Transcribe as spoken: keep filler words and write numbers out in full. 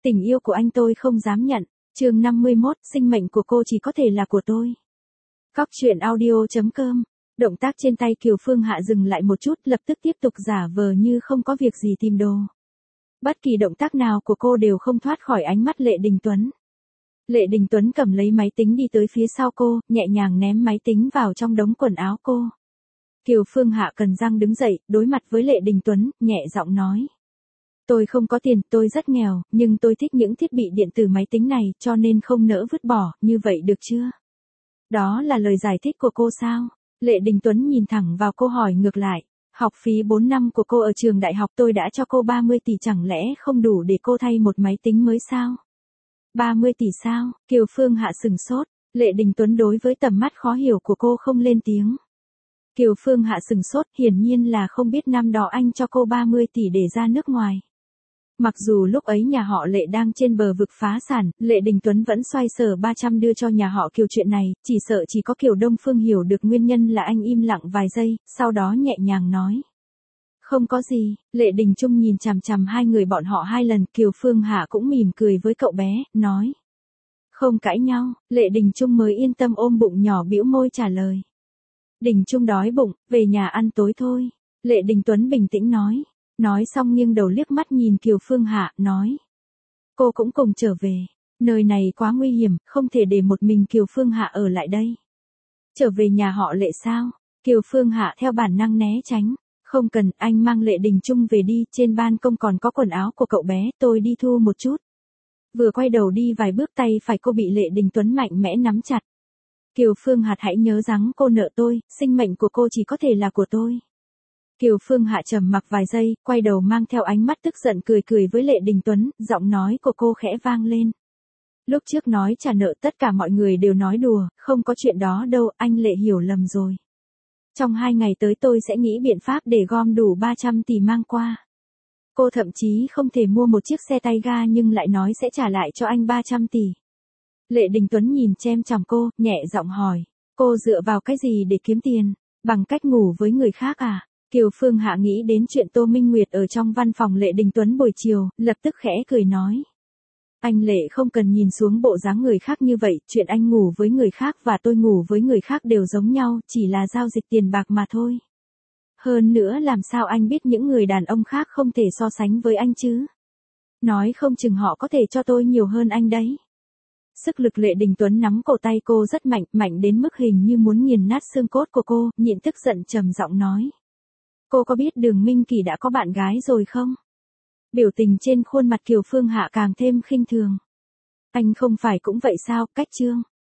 Tình yêu của anh tôi không dám nhận. Chương năm mươi mốt, sinh mệnh của cô chỉ có thể là của tôi. Cóc truyện audio chấm com. Động tác trên tay Kiều Phương Hạ dừng lại một chút, lập tức tiếp tục giả vờ như không có việc gì tìm đồ. Bất kỳ động tác nào của cô đều không thoát khỏi ánh mắt Lệ Đình Tuấn. Lệ Đình Tuấn cầm lấy máy tính đi tới phía sau cô, nhẹ nhàng ném máy tính vào trong đống quần áo cô. Kiều Phương Hạ cần răng đứng dậy, đối mặt với Lệ Đình Tuấn, nhẹ giọng nói. Tôi không có tiền, tôi rất nghèo, nhưng tôi thích những thiết bị điện tử máy tính này, cho nên không nỡ vứt bỏ, như vậy được chưa? Đó là lời giải thích của cô sao? Lệ Đình Tuấn nhìn thẳng vào cô hỏi ngược lại. Học phí bốn năm của cô ở trường đại học tôi đã cho cô ba mươi tỷ, chẳng lẽ không đủ để cô thay một máy tính mới sao? ba mươi tỷ sao? Kiều Phương Hạ sừng sốt. Lệ Đình Tuấn đối với tầm mắt khó hiểu của cô không lên tiếng. Kiều Phương Hạ sừng sốt, hiển nhiên là không biết năm đó anh cho cô ba mươi tỷ để ra nước ngoài. Mặc dù lúc ấy nhà họ Lệ đang trên bờ vực phá sản, Lệ Đình Tuấn vẫn xoay sở ba trăm đưa cho nhà họ Kiều chuyện này, chỉ sợ chỉ có Kiều Đông Phương hiểu được nguyên nhân là anh im lặng vài giây, sau đó nhẹ nhàng nói. Không có gì. Lệ Đình Trung nhìn chằm chằm hai người bọn họ hai lần, Kiều Phương Hạ cũng mỉm cười với cậu bé, nói. Không cãi nhau. Lệ Đình Trung mới yên tâm ôm bụng nhỏ bĩu môi trả lời. Đình Trung đói bụng, về nhà ăn tối thôi. Lệ Đình Tuấn bình tĩnh nói. Nói xong nghiêng đầu liếc mắt nhìn Kiều Phương Hạ, nói. Cô cũng cùng trở về. Nơi này quá nguy hiểm, không thể để một mình Kiều Phương Hạ ở lại đây. Trở về nhà họ Lệ sao? Kiều Phương Hạ theo bản năng né tránh. Không cần, anh mang Lệ Đình Trung về đi, trên ban công còn có quần áo của cậu bé, tôi đi thu một chút. Vừa quay đầu đi vài bước, tay phải cô bị Lệ Đình Tuấn mạnh mẽ nắm chặt. Kiều Phương Hạ hãy nhớ rằng cô nợ tôi, sinh mệnh của cô chỉ có thể là của tôi. Kiều Phương Hạ trầm mặc vài giây, quay đầu mang theo ánh mắt tức giận cười cười với Lệ Đình Tuấn, giọng nói của cô khẽ vang lên. Lúc trước nói trả nợ tất cả mọi người đều nói đùa, không có chuyện đó đâu, anh Lệ hiểu lầm rồi. Trong hai ngày tới tôi sẽ nghĩ biện pháp để gom đủ ba trăm tỷ mang qua. Cô thậm chí không thể mua một chiếc xe tay ga nhưng lại nói sẽ trả lại cho anh ba trăm tỷ. Lệ Đình Tuấn nhìn chem chằm cô, nhẹ giọng hỏi. Cô dựa vào cái gì để kiếm tiền? Bằng cách ngủ với người khác à? Kiều Phương Hạ nghĩ đến chuyện Tô Minh Nguyệt ở trong văn phòng Lệ Đình Tuấn buổi chiều, lập tức khẽ cười nói. Anh Lệ không cần nhìn xuống bộ dáng người khác như vậy, chuyện anh ngủ với người khác và tôi ngủ với người khác đều giống nhau, chỉ là giao dịch tiền bạc mà thôi. Hơn nữa làm sao anh biết những người đàn ông khác không thể so sánh với anh chứ? Nói không chừng họ có thể cho tôi nhiều hơn anh đấy. Sức lực Lệ Đình Tuấn nắm cổ tay cô rất mạnh, mạnh đến mức hình như muốn nghiền nát xương cốt của cô, nhịn tức giận trầm giọng nói. Cô có biết Đường Minh Kỳ đã có bạn gái rồi không? Biểu tình trên khuôn mặt Kiều Phương Hạ càng thêm khinh thường. Anh không phải cũng vậy sao? Cách chương.